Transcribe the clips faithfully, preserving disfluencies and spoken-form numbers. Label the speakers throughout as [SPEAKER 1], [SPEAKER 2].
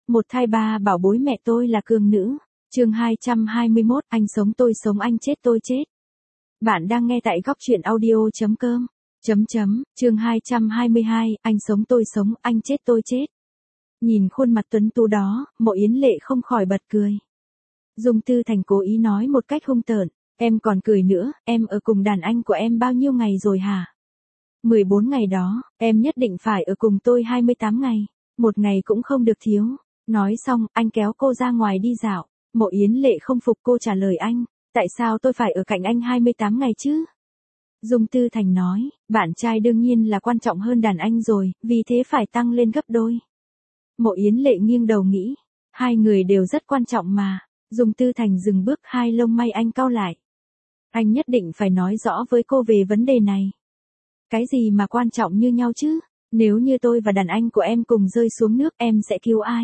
[SPEAKER 1] Một thai ba bảo bối mẹ tôi là cường nữ. Chương hai trăm hai mươi mốt, anh sống tôi sống anh chết tôi chết. Bạn đang nghe tại góc truyện audio chấm com. Chấm chấm, chương hai trăm hai mươi hai, anh sống tôi sống, anh chết tôi chết. Nhìn khuôn mặt tuấn tú đó, Mộ Yến Lệ không khỏi bật cười. Dung Tư Thành cố ý nói một cách hung tợn, em còn cười nữa, em ở cùng đàn anh của em bao nhiêu ngày rồi hả? mười bốn ngày đó, em nhất định phải ở cùng tôi hai mươi tám ngày, một ngày cũng không được thiếu. Nói xong, anh kéo cô ra ngoài đi dạo. Mộ Yến Lệ không phục, cô trả lời anh, tại sao tôi phải ở cạnh anh hai mươi tám ngày chứ? Dung Tư Thành nói, bạn trai đương nhiên là quan trọng hơn đàn anh rồi, vì thế phải tăng lên gấp đôi. Mộ Yến Lệ nghiêng đầu nghĩ, hai người đều rất quan trọng mà. Dung Tư Thành dừng bước, hai lông mày anh cau lại. Anh nhất định phải nói rõ với cô về vấn đề này. Cái gì mà quan trọng như nhau chứ? Nếu như tôi và đàn anh của em cùng rơi xuống nước, em sẽ cứu ai?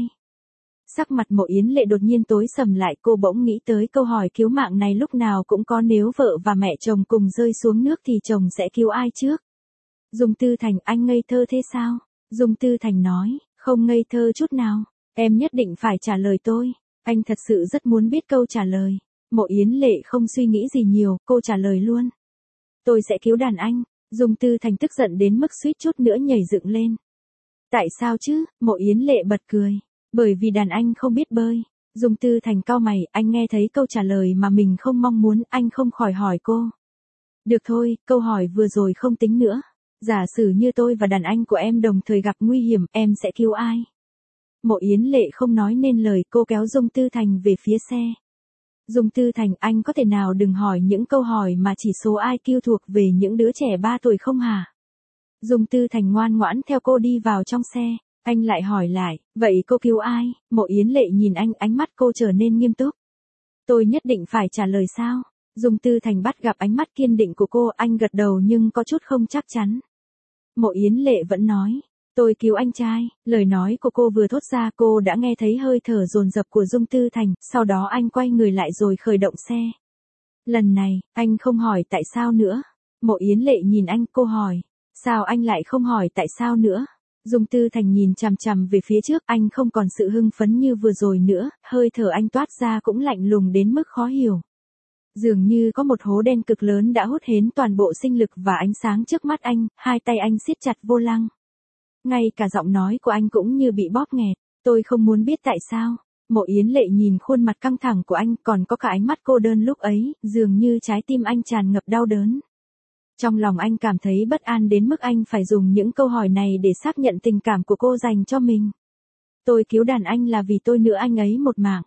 [SPEAKER 1] Sắc mặt Mộ Yến Lệ đột nhiên tối sầm lại, cô bỗng nghĩ tới câu hỏi cứu mạng này lúc nào cũng có, nếu vợ và mẹ chồng cùng rơi xuống nước thì chồng sẽ cứu ai trước? Dung Tư Thành, anh ngây thơ thế sao? Dung Tư Thành nói, không ngây thơ chút nào, em nhất định phải trả lời tôi. Anh thật sự rất muốn biết câu trả lời. Mộ Yến Lệ không suy nghĩ gì nhiều, cô trả lời luôn. Tôi sẽ cứu đàn anh. Dung Tư Thành tức giận đến mức suýt chút nữa nhảy dựng lên. Tại sao chứ? Mộ Yến Lệ bật cười. Bởi vì đàn anh không biết bơi. Dung Tư Thành cau mày, anh nghe thấy câu trả lời mà mình không mong muốn, anh không khỏi hỏi cô. Được thôi, câu hỏi vừa rồi không tính nữa. Giả sử như tôi và đàn anh của em đồng thời gặp nguy hiểm, em sẽ cứu ai? Mộ Yến Lệ không nói nên lời, cô kéo Dung Tư Thành về phía xe. Dung Tư Thành, anh có thể nào đừng hỏi những câu hỏi mà chỉ số i kiu thuộc về những đứa trẻ ba tuổi không hả? Dung Tư Thành ngoan ngoãn theo cô đi vào trong xe. Anh lại hỏi lại, vậy cô cứu ai? Mộ Yến Lệ nhìn anh, ánh mắt cô trở nên nghiêm túc. Tôi nhất định phải trả lời sao? Dung Tư Thành bắt gặp ánh mắt kiên định của cô, anh gật đầu nhưng có chút không chắc chắn. Mộ Yến Lệ vẫn nói, tôi cứu anh trai. Lời nói của cô vừa thốt ra, cô đã nghe thấy hơi thở dồn dập của Dung Tư Thành, sau đó anh quay người lại rồi khởi động xe. Lần này, anh không hỏi tại sao nữa. Mộ Yến Lệ nhìn anh, cô hỏi, sao anh lại không hỏi tại sao nữa? Dung Tư Thành nhìn chằm chằm về phía trước, anh không còn sự hưng phấn như vừa rồi nữa, hơi thở anh toát ra cũng lạnh lùng đến mức khó hiểu. Dường như có một hố đen cực lớn đã hút hến toàn bộ sinh lực và ánh sáng trước mắt anh, hai tay anh siết chặt vô lăng. Ngay cả giọng nói của anh cũng như bị bóp nghẹt, tôi không muốn biết tại sao. Mộ Yến Lệ nhìn khuôn mặt căng thẳng của anh, còn có cả ánh mắt cô đơn lúc ấy, dường như trái tim anh tràn ngập đau đớn. Trong lòng anh cảm thấy bất an đến mức anh phải dùng những câu hỏi này để xác nhận tình cảm của cô dành cho mình. Tôi cứu đàn anh là vì tôi nỡ anh ấy một mạng.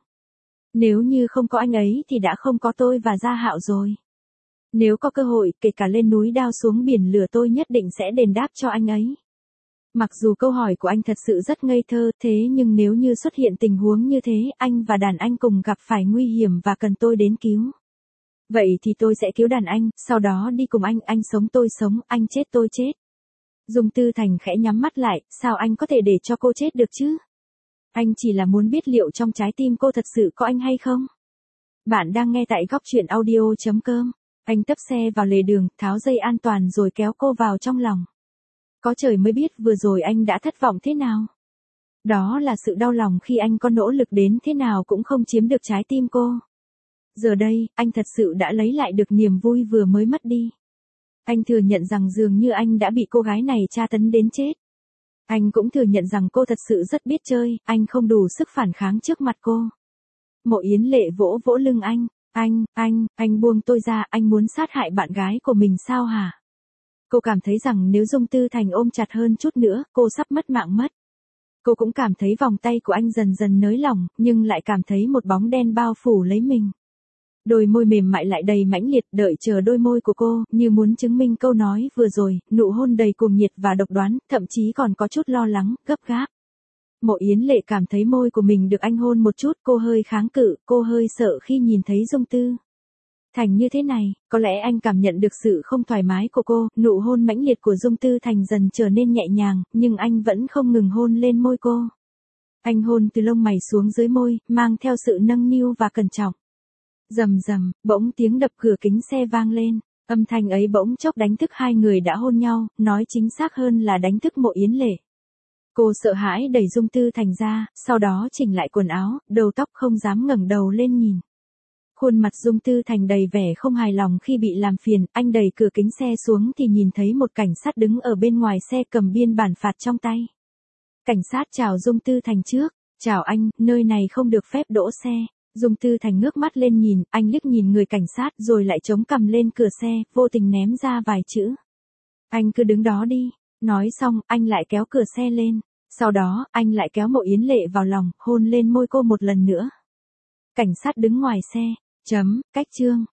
[SPEAKER 1] Nếu như không có anh ấy thì đã không có tôi và Gia Hạo rồi. Nếu có cơ hội, kể cả lên núi đao xuống biển lửa, tôi nhất định sẽ đền đáp cho anh ấy. Mặc dù câu hỏi của anh thật sự rất ngây thơ, thế nhưng nếu như xuất hiện tình huống như thế, anh và đàn anh cùng gặp phải nguy hiểm và cần tôi đến cứu. Vậy thì tôi sẽ cứu đàn anh, sau đó đi cùng anh, anh sống tôi sống, anh chết tôi chết. Dung Tư Thành khẽ nhắm mắt lại, sao anh có thể để cho cô chết được chứ? Anh chỉ là muốn biết liệu trong trái tim cô thật sự có anh hay không? Bạn đang nghe tại góc truyện audio chấm com. Anh tấp xe vào lề đường, tháo dây an toàn rồi kéo cô vào trong lòng. Có trời mới biết vừa rồi anh đã thất vọng thế nào. Đó là sự đau lòng khi anh có nỗ lực đến thế nào cũng không chiếm được trái tim cô. Giờ đây, anh thật sự đã lấy lại được niềm vui vừa mới mất đi. Anh thừa nhận rằng dường như anh đã bị cô gái này tra tấn đến chết. Anh cũng thừa nhận rằng cô thật sự rất biết chơi, anh không đủ sức phản kháng trước mặt cô. Mộ Yến Lệ vỗ vỗ lưng anh, anh, anh, anh buông tôi ra, anh muốn sát hại bạn gái của mình sao hả? Cô cảm thấy rằng nếu Dung Tư Thành ôm chặt hơn chút nữa, cô sắp mất mạng mất. Cô cũng cảm thấy vòng tay của anh dần dần nới lỏng, nhưng lại cảm thấy một bóng đen bao phủ lấy mình. Đôi môi mềm mại lại đầy mãnh liệt, đợi chờ đôi môi của cô, như muốn chứng minh câu nói vừa rồi, nụ hôn đầy cuồng nhiệt và độc đoán, thậm chí còn có chút lo lắng, gấp gáp. Mộ Yến Lệ cảm thấy môi của mình được anh hôn một chút, cô hơi kháng cự, cô hơi sợ khi nhìn thấy Dung Tư Thành như thế này, có lẽ anh cảm nhận được sự không thoải mái của cô, nụ hôn mãnh liệt của Dung Tư Thành dần trở nên nhẹ nhàng, nhưng anh vẫn không ngừng hôn lên môi cô. Anh hôn từ lông mày xuống dưới môi, mang theo sự nâng niu và cẩn trọng. Rầm rầm, bỗng tiếng đập cửa kính xe vang lên, âm thanh ấy bỗng chốc đánh thức hai người đã hôn nhau, nói chính xác hơn là đánh thức Mộ Yến Lệ. Cô sợ hãi đẩy Dung Tư Thành ra, sau đó chỉnh lại quần áo, đầu tóc không dám ngẩng đầu lên nhìn. Khuôn mặt Dung Tư Thành đầy vẻ không hài lòng khi bị làm phiền, anh đẩy cửa kính xe xuống thì nhìn thấy một cảnh sát đứng ở bên ngoài xe cầm biên bản phạt trong tay. Cảnh sát chào Dung Tư Thành trước, chào anh, nơi này không được phép đỗ xe. Dung Tư Thành ngước mắt lên nhìn, anh liếc nhìn người cảnh sát rồi lại chống cằm lên cửa xe, vô tình ném ra vài chữ. Anh cứ đứng đó đi. Nói xong, anh lại kéo cửa xe lên. Sau đó, anh lại kéo Mộ Yến Lệ vào lòng, hôn lên môi cô một lần nữa. Cảnh sát đứng ngoài xe. Chấm, cách chương.